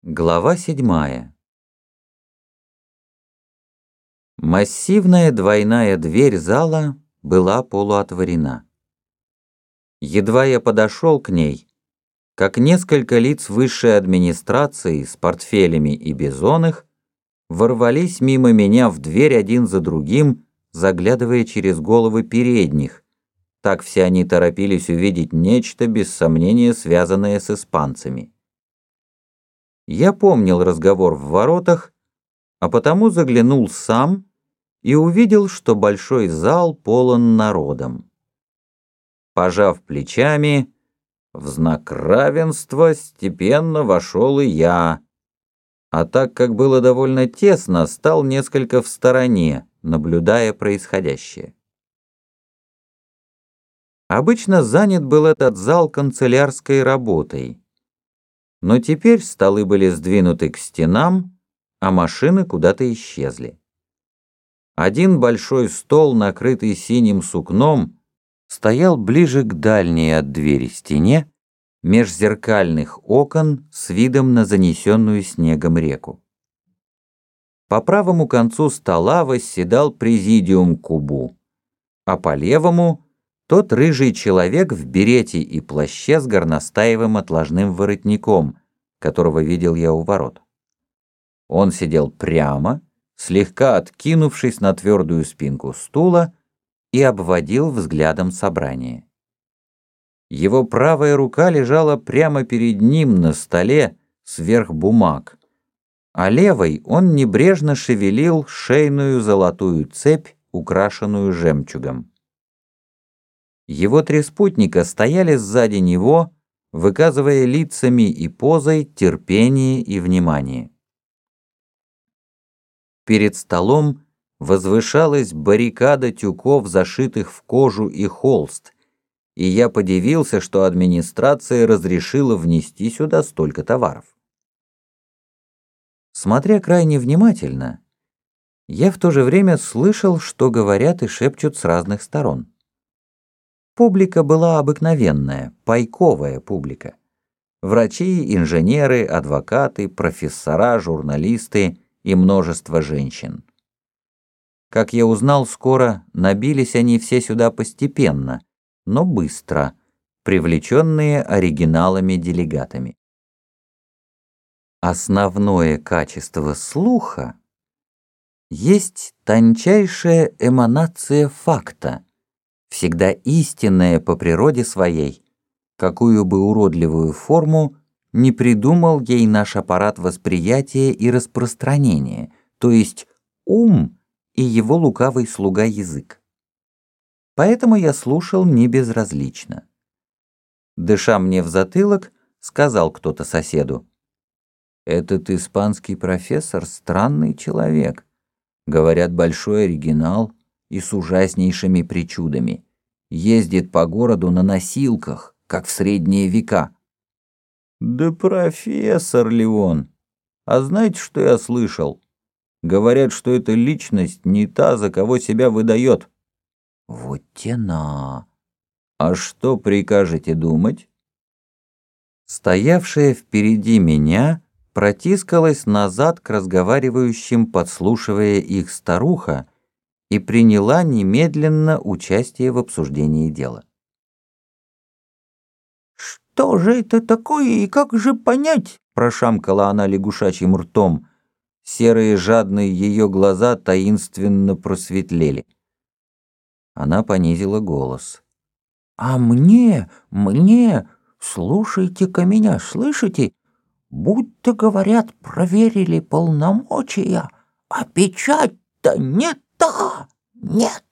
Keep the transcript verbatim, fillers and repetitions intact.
Глава седьмая. Массивная двойная дверь зала была полуотворена. Едва я подошел к ней, как несколько лиц высшей администрации с портфелями и без оных ворвались мимо меня в дверь один за другим, заглядывая через головы передних. Так все они торопились увидеть нечто, без сомнения, связанное с испанцами. Я помнил разговор в воротах, а потому заглянул сам и увидел, что большой зал полон народом. Пожав плечами, в знак равенства степенно вошел и я, а так как было довольно тесно, стал несколько в стороне, наблюдая происходящее. Обычно занят был этот зал канцелярской работой, но теперь столы были сдвинуты к стенам, а машины куда-то исчезли. Один большой стол, накрытый синим сукном, стоял ближе к дальней от двери стене, меж зеркальных окон с видом на занесенную снегом реку. По правому концу стола восседал президиум Кубу, а по левому — тот рыжий человек в берете и плаще с горностаевым отложным воротником, которого видел я у ворот. Он сидел прямо, слегка откинувшись на твердую спинку стула, и обводил взглядом собрание. Его правая рука лежала прямо перед ним на столе сверх бумаг, а левой он небрежно шевелил шейную золотую цепь, украшенную жемчугом. Его три спутника стояли сзади него, выказывая лицами и позой терпение и внимание. Перед столом возвышалась баррикада тюков, зашитых в кожу и холст, и я подивился, что администрация разрешила внести сюда столько товаров. Смотря крайне внимательно, я в то же время слышал, что говорят и шепчут с разных сторон. Публика была обыкновенная, пайковая публика. Врачи, инженеры, адвокаты, профессора, журналисты и множество женщин. Как я узнал скоро, набились они все сюда постепенно, но быстро, привлеченные оригиналами-делегатами. Основное качество слуха есть тончайшая эманация факта, всегда истинная по природе своей, какую бы уродливую форму не придумал ей наш аппарат восприятия и распространения, то есть ум и его лукавый слуга язык. Поэтому я слушал не безразлично. Дыша мне в затылок, сказал кто-то соседу: «Этот испанский профессор — странный человек. Говорят, большой оригинал и с ужаснейшими причудами. Ездит по городу на носилках, как в средние века». «Да профессор ли он? А знаете, что я слышал? Говорят, что эта личность не та, за кого себя выдает». «Вот тена! А что прикажете думать?» Стоявшая впереди меня протискалась назад к разговаривающим, подслушивая их старуха, и приняла немедленно участие в обсуждении дела. «Что же это такое и как же понять?» — прошамкала она лягушачьим ртом. Серые жадные ее глаза таинственно просветлели. Она понизила голос. «А мне, мне, слушайте-ка меня, слышите? Будто, говорят, проверили полномочия, а печать-то не та, нет».